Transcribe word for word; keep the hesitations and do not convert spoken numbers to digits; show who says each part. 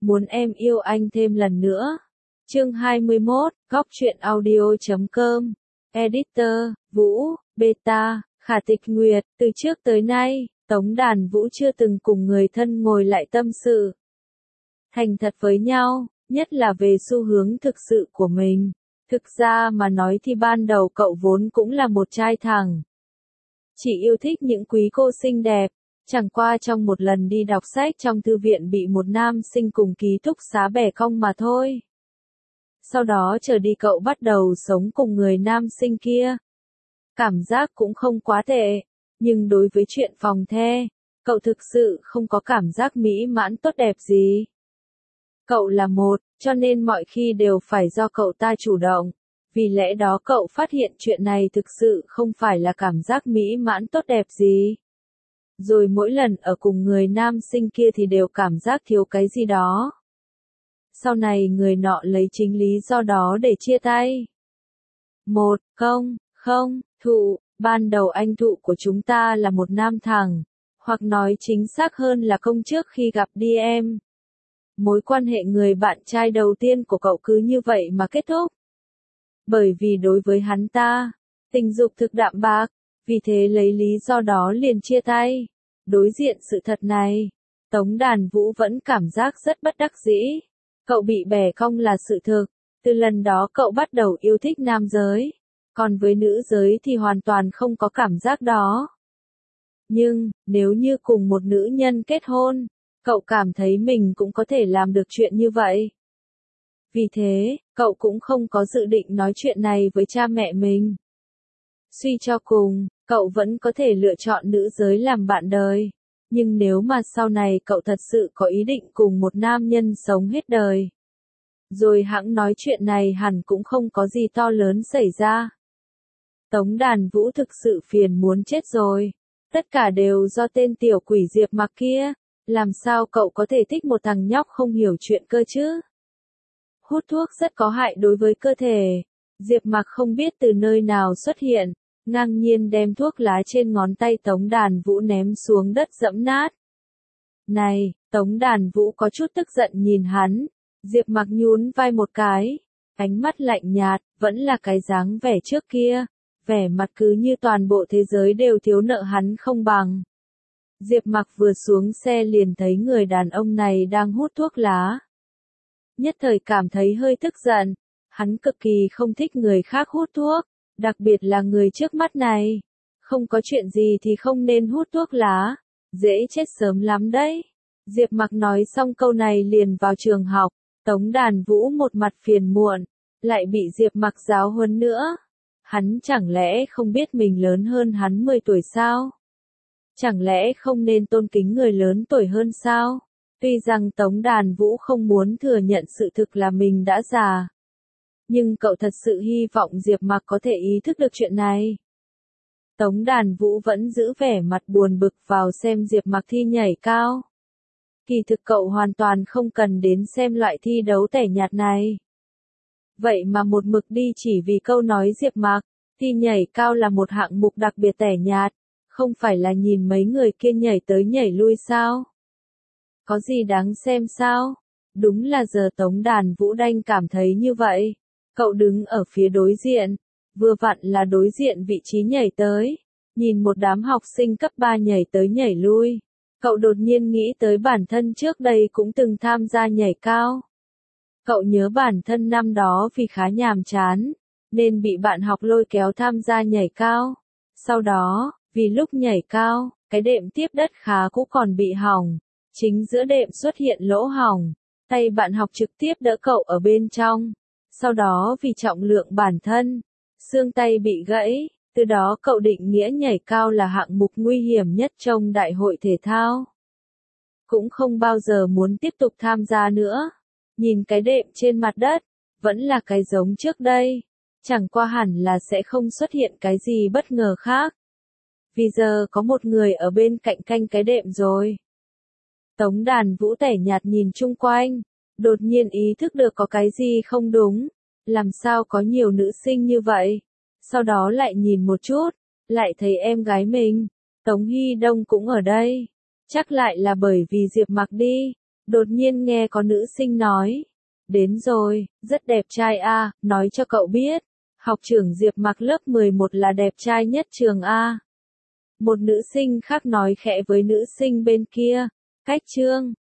Speaker 1: muốn em yêu anh thêm lần nữa. Chương hai mươi mốt, góc truyện audio chấm com. Editor, Vũ, Beta, Khả Tịch Nguyệt, từ trước tới nay, Tống Đàn Vũ chưa từng cùng người thân ngồi lại tâm sự thành thật với nhau, nhất là về xu hướng thực sự của mình. Thực ra mà nói thì ban đầu cậu vốn cũng là một trai thẳng. Chỉ yêu thích những quý cô xinh đẹp, chẳng qua trong một lần đi đọc sách trong thư viện bị một nam sinh cùng ký túc xá bẻ cong mà thôi. Sau đó trở đi cậu bắt đầu sống cùng người nam sinh kia. Cảm giác cũng không quá tệ, nhưng đối với chuyện phòng the, cậu thực sự không có cảm giác mỹ mãn tốt đẹp gì. Cậu là một, cho nên mọi khi đều phải do cậu ta chủ động. Vì lẽ đó cậu phát hiện chuyện này thực sự không phải là cảm giác mỹ mãn tốt đẹp gì. Rồi mỗi lần ở cùng người nam sinh kia thì đều cảm giác thiếu cái gì đó. Sau này người nọ lấy chính lý do đó để chia tay. Một, không, không, thụ, ban đầu anh thụ của chúng ta là một nam thẳng, hoặc nói chính xác hơn là công trước khi gặp đi em. Mối quan hệ người bạn trai đầu tiên của cậu cứ như vậy mà kết thúc. Bởi vì đối với hắn ta, tình dục thực đạm bạc, vì thế lấy lý do đó liền chia tay. Đối diện sự thật này, Tống Đàn Vũ vẫn cảm giác rất bất đắc dĩ. Cậu bị bẻ cong là sự thực, từ lần đó cậu bắt đầu yêu thích nam giới, còn với nữ giới thì hoàn toàn không có cảm giác đó. Nhưng, nếu như cùng một nữ nhân kết hôn, cậu cảm thấy mình cũng có thể làm được chuyện như vậy. Vì thế, cậu cũng không có dự định nói chuyện này với cha mẹ mình. Suy cho cùng, cậu vẫn có thể lựa chọn nữ giới làm bạn đời. Nhưng nếu mà sau này cậu thật sự có ý định cùng một nam nhân sống hết đời, rồi hẵng nói chuyện này hẳn cũng không có gì to lớn xảy ra. Tống Đàn Vũ thực sự phiền muốn chết rồi. Tất cả đều do tên tiểu quỷ Diệp Mặc kia. Làm sao cậu có thể thích một thằng nhóc không hiểu chuyện cơ chứ? Hút thuốc rất có hại đối với cơ thể. Diệp Mặc không biết từ nơi nào xuất hiện, ngang nhiên đem thuốc lá trên ngón tay Tống Đàn Vũ ném xuống đất dẫm nát. Này, Tống Đàn Vũ có chút tức giận nhìn hắn. Diệp Mặc nhún vai một cái, ánh mắt lạnh nhạt, vẫn là cái dáng vẻ trước kia, vẻ mặt cứ như toàn bộ thế giới đều thiếu nợ hắn không bằng. Diệp Mặc vừa xuống xe liền thấy người đàn ông này đang hút thuốc lá. Nhất thời cảm thấy hơi tức giận, hắn cực kỳ không thích người khác hút thuốc, đặc biệt là người trước mắt này. Không có chuyện gì thì không nên hút thuốc lá, dễ chết sớm lắm đấy. Diệp Mặc nói xong câu này liền vào trường học, Tống Đàn Vũ một mặt phiền muộn, lại bị Diệp Mặc giáo huấn nữa. Hắn chẳng lẽ không biết mình lớn hơn hắn mười tuổi sao? Chẳng lẽ không nên tôn kính người lớn tuổi hơn sao? Tuy rằng Tống Đàn Vũ không muốn thừa nhận sự thực là mình đã già, nhưng cậu thật sự hy vọng Diệp Mặc có thể ý thức được chuyện này. Tống Đàn Vũ vẫn giữ vẻ mặt buồn bực vào xem Diệp Mặc thi nhảy cao. Kỳ thực cậu hoàn toàn không cần đến xem loại thi đấu tẻ nhạt này. Vậy mà một mực đi chỉ vì câu nói Diệp Mặc, thi nhảy cao là một hạng mục đặc biệt tẻ nhạt, không phải là nhìn mấy người kia nhảy tới nhảy lui sao? Có gì đáng xem sao? Đúng là giờ Tống Đàn Vũ đanh cảm thấy như vậy. Cậu đứng ở phía đối diện, vừa vặn là đối diện vị trí nhảy tới, nhìn một đám học sinh cấp ba nhảy tới nhảy lui. Cậu đột nhiên nghĩ tới bản thân trước đây cũng từng tham gia nhảy cao. Cậu nhớ bản thân năm đó vì khá nhàm chán, nên bị bạn học lôi kéo tham gia nhảy cao. Sau đó, vì lúc nhảy cao, cái đệm tiếp đất khá cũ còn bị hỏng. Chính giữa đệm xuất hiện lỗ hỏng, tay bạn học trực tiếp đỡ cậu ở bên trong. Sau đó vì trọng lượng bản thân, xương tay bị gãy, từ đó cậu định nghĩa nhảy cao là hạng mục nguy hiểm nhất trong đại hội thể thao. Cũng không bao giờ muốn tiếp tục tham gia nữa. Nhìn cái đệm trên mặt đất, vẫn là cái giống trước đây, chẳng qua hẳn là sẽ không xuất hiện cái gì bất ngờ khác. Vì giờ có một người ở bên cạnh canh cái đệm rồi. Tống Đàn Vũ tẻ nhạt nhìn chung quanh, đột nhiên ý thức được có cái gì không đúng, làm sao có nhiều nữ sinh như vậy. Sau đó lại nhìn một chút, lại thấy em gái mình, Tống Hy Đông cũng ở đây. Chắc lại là bởi vì Diệp Mặc đi. Đột nhiên nghe có nữ sinh nói. Đến rồi, rất đẹp trai a, nói cho cậu biết. Học trưởng Diệp Mặc lớp mười một là đẹp trai nhất trường a. Một nữ sinh khác nói khẽ với nữ sinh bên kia. Cách chương